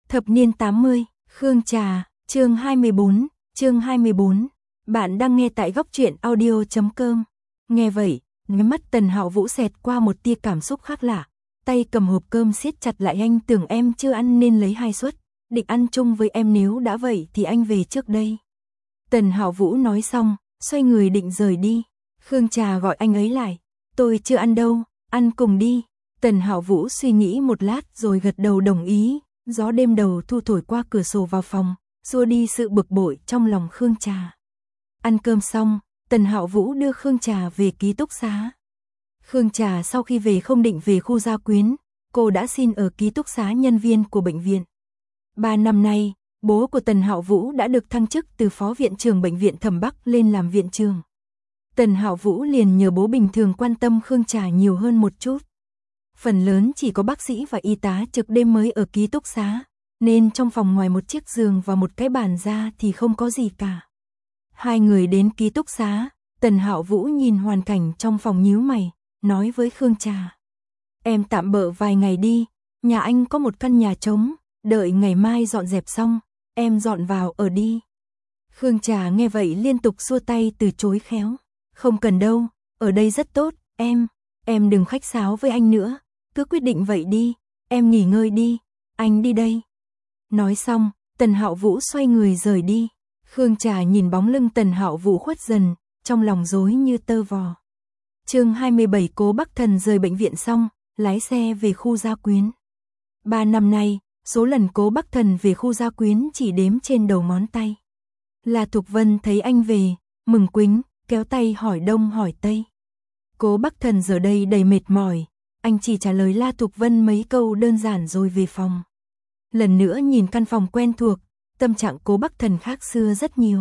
Thập niên 80, Khương Trà, chương 24. Bạn đang nghe tại góc truyện audio.com. Nghe vậy, ngắm mắt Tần Hạo Vũ xẹt qua một tia cảm xúc khác lạ, tay cầm hộp cơm siết chặt lại. Anh tưởng em chưa ăn nên lấy 2 suất, định ăn chung với em, nếu đã vậy thì anh về trước đây. Tần Hạo Vũ nói xong, xoay người định rời đi. Khương Trà gọi anh ấy lại, tôi chưa ăn đâu, ăn cùng đi. Tần Hạo Vũ suy nghĩ một lát rồi gật đầu đồng ý. Gió đêm đầu thu thổi qua cửa sổ vào phòng, xua đi sự bực bội trong lòng Khương Trà. Ăn cơm xong, Tần Hạo Vũ đưa Khương Trà về ký túc xá. Khương Trà sau khi về không định về khu Gia Quyến, cô đã xin ở ký túc xá nhân viên của bệnh viện. 3 năm nay, bố của Tần Hạo Vũ đã được thăng chức từ phó viện trưởng bệnh viện Thẩm Bắc lên làm viện trưởng. Tần Hạo Vũ liền nhờ bố bình thường quan tâm Khương Trà nhiều hơn một chút. Phần lớn chỉ có bác sĩ và y tá trực đêm mới ở ký túc xá, nên trong phòng ngoài một chiếc giường và một cái bàn ra thì không có gì cả. 2 người đến ký túc xá, Tần Hạo Vũ nhìn hoàn cảnh trong phòng nhíu mày, nói với Khương Trà. Em tạm bợ vài ngày đi, nhà anh có một căn nhà trống, đợi ngày mai dọn dẹp xong, em dọn vào ở đi. Khương Trà nghe vậy liên tục xua tay từ chối khéo. Không cần đâu, ở đây rất tốt, em đừng khách sáo với anh nữa, cứ quyết định vậy đi, em nghỉ ngơi đi, anh đi đây. Nói xong, Tần Hạo Vũ xoay người rời đi. Khương Trà nhìn bóng lưng Tần Hạo Vũ khuất dần, trong lòng rối như tơ vò. Chương 27. Cố Bắc Thần rời bệnh viện xong, lái xe về khu Gia Quyến. 3 năm nay, số lần Cố Bắc Thần về khu Gia Quyến chỉ đếm trên đầu ngón tay. La Thục Vân thấy anh về, mừng quính, kéo tay hỏi đông hỏi tây. Cố Bắc Thần giờ đây đầy mệt mỏi, anh chỉ trả lời La Thục Vân mấy câu đơn giản rồi về phòng. Lần nữa nhìn căn phòng quen thuộc, tâm trạng Cố Bắc Thần khác xưa rất nhiều.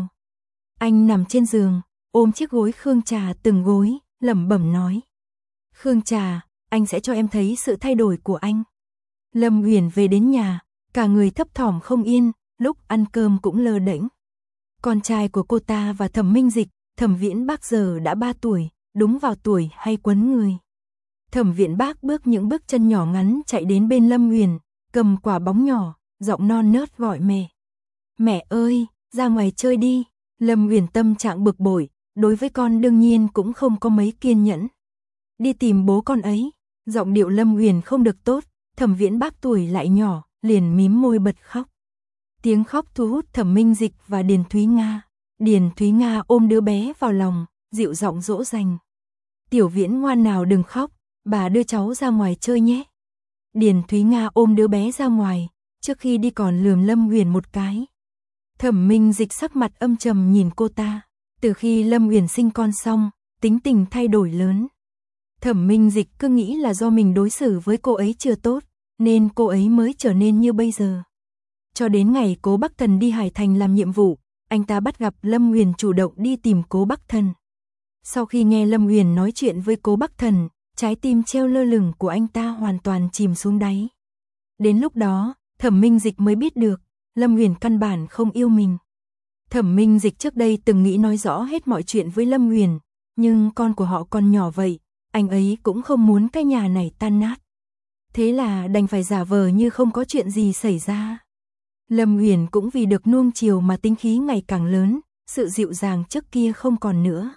Anh nằm trên giường, ôm chiếc gối Khương Trà từng gối, lẩm bẩm nói. Khương Trà, anh sẽ cho em thấy sự thay đổi của anh. Lâm Uyển về đến nhà, cả người thấp thỏm không yên, lúc ăn cơm cũng lơ đễnh. Con trai của cô ta và Thẩm Minh Dịch, Thẩm Viễn Bác giờ đã 3 tuổi, đúng vào tuổi hay quấn người. Thẩm Viễn Bác bước những bước chân nhỏ ngắn chạy đến bên Lâm Uyển, cầm quả bóng nhỏ, giọng non nớt gọi mẹ. Mẹ ơi, ra ngoài chơi đi. Lâm Uyển tâm trạng bực bội, đối với con đương nhiên cũng không có mấy kiên nhẫn. Đi tìm bố con ấy. Giọng điệu Lâm Uyển không được tốt, Thẩm Viễn Bác tuổi lại nhỏ, liền mím môi bật khóc. Tiếng khóc thu hút Thẩm Minh Dịch và Điền Thúy Nga. Điền Thúy Nga ôm đứa bé vào lòng, dịu giọng dỗ dành. Tiểu Viễn ngoan nào đừng khóc, bà đưa cháu ra ngoài chơi nhé. Điền Thúy Nga ôm đứa bé ra ngoài, trước khi đi còn lườm Lâm Uyển một cái. Thẩm Minh Dịch sắc mặt âm trầm nhìn cô ta. Từ khi Lâm Uyển sinh con xong, tính tình thay đổi lớn. Thẩm Minh Dịch cứ nghĩ là do mình đối xử với cô ấy chưa tốt, nên cô ấy mới trở nên như bây giờ. Cho đến ngày Cố Bắc Thần đi Hải Thành làm nhiệm vụ, anh ta bắt gặp Lâm Uyển chủ động đi tìm Cố Bắc Thần. Sau khi nghe Lâm Uyển nói chuyện với Cố Bắc Thần, trái tim treo lơ lửng của anh ta hoàn toàn chìm xuống đáy. Đến lúc đó, Thẩm Minh Dịch mới biết được, Lâm Uyển căn bản không yêu mình. Thẩm Minh Dịch trước đây từng nghĩ nói rõ hết mọi chuyện với Lâm Uyển, nhưng con của họ còn nhỏ vậy, anh ấy cũng không muốn cái nhà này tan nát. Thế là đành phải giả vờ như không có chuyện gì xảy ra. Lâm Uyển cũng vì được nuông chiều mà tính khí ngày càng lớn, sự dịu dàng trước kia không còn nữa.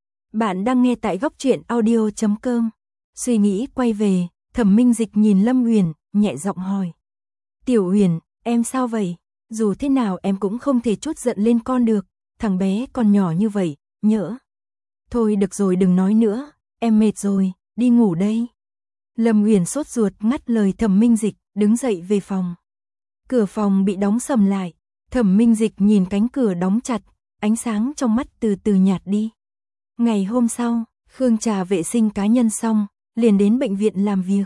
Bạn đang nghe tại góc truyện audio.com. Suy nghĩ quay về, Thẩm Minh Dịch nhìn Lâm Uyển, nhẹ giọng hỏi. Tiểu Uyển, em sao vậy? Dù thế nào em cũng không thể trút giận lên con được, thằng bé còn nhỏ như vậy, nhỡ. Thôi được rồi đừng nói nữa, em mệt rồi, đi ngủ đây. Lâm Uyển sốt ruột ngắt lời Thẩm Minh Dịch, đứng dậy về phòng. Cửa phòng bị đóng sầm lại, Thẩm Minh Dịch nhìn cánh cửa đóng chặt, ánh sáng trong mắt từ từ nhạt đi. Ngày hôm sau, Khương Trà vệ sinh cá nhân xong, liền đến bệnh viện làm việc.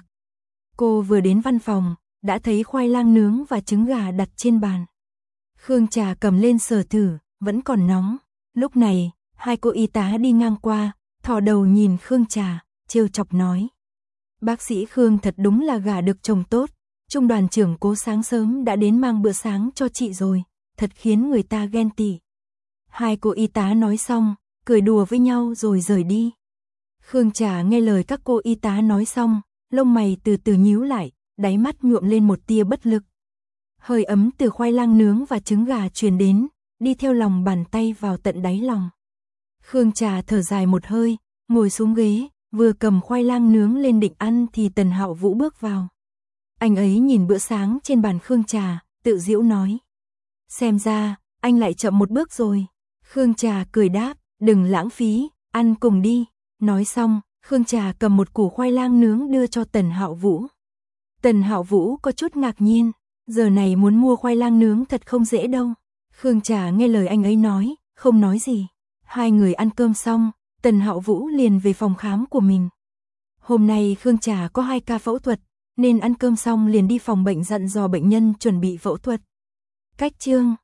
Cô vừa đến văn phòng, đã thấy khoai lang nướng và trứng gà đặt trên bàn. Khương Trà cầm lên sờ thử, vẫn còn nóng. Lúc này, 2 cô y tá đi ngang qua, thò đầu nhìn Khương Trà, trêu chọc nói. Bác sĩ Khương thật đúng là gả được chồng tốt, Trung đoàn trưởng Cố sáng sớm đã đến mang bữa sáng cho chị rồi, thật khiến người ta ghen tị. 2 cô y tá nói xong, cười đùa với nhau rồi rời đi. Khương Trà nghe lời các cô y tá nói xong, lông mày từ từ nhíu lại, đáy mắt nhuộm lên một tia bất lực. Hơi ấm từ khoai lang nướng và trứng gà truyền đến, đi theo lòng bàn tay vào tận đáy lòng. Khương Trà thở dài một hơi, ngồi xuống ghế, vừa cầm khoai lang nướng lên định ăn thì Tần Hạo Vũ bước vào. Anh ấy nhìn bữa sáng trên bàn Khương Trà, tự giễu nói. Xem ra, anh lại chậm một bước rồi. Khương Trà cười đáp, đừng lãng phí, ăn cùng đi. Nói xong, Khương Trà cầm một củ khoai lang nướng đưa cho Tần Hạo Vũ. Tần Hạo Vũ có chút ngạc nhiên, giờ này muốn mua khoai lang nướng thật không dễ đâu. Khương Trà nghe lời anh ấy nói, không nói gì. Hai người ăn cơm xong, Tần Hạo Vũ liền về phòng khám của mình. Hôm nay Khương Trà có 2 ca phẫu thuật, nên ăn cơm xong liền đi phòng bệnh dặn dò bệnh nhân chuẩn bị phẫu thuật. Cách chương